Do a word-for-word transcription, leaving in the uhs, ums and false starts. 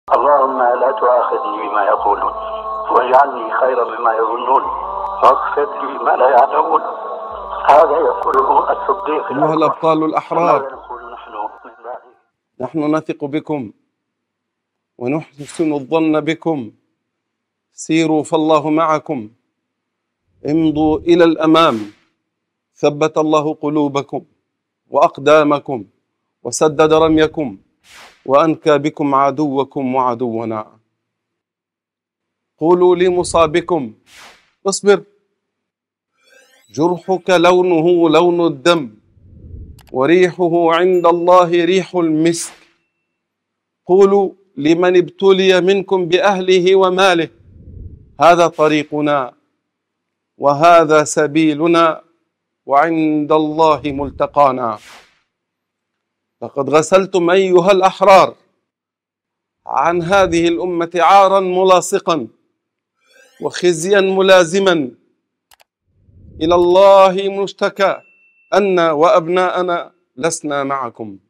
اللهم لا تؤاخذني بما يقولون واجعلني خيرا مما يظنون واغفر لي ما لا يعلمون. هذا يقوله الصديق أيها الأبطال الأحرار، نقول نحن من بعده. نحن نثق بكم ونحسن الظن بكم. سيروا فالله معكم، امضوا إلى الأمام، ثبت الله قلوبكم وأقدامكم وسدد رميكم وأنكى بكم عدوكم وعدونا. قولوا لمصابكم اصبر، جرحك لونه لون الدم وريحه عند الله ريح المسك. قولوا لمن ابتلي منكم بأهله وماله هذا طريقنا وهذا سبيلنا وعند الله ملتقانا. لقد غسلتم أيها الأحرار عن هذه الأمة عارا ملاصقا وخزيا ملازما. إلى الله مشتكى أن وأبناءنا لسنا معكم.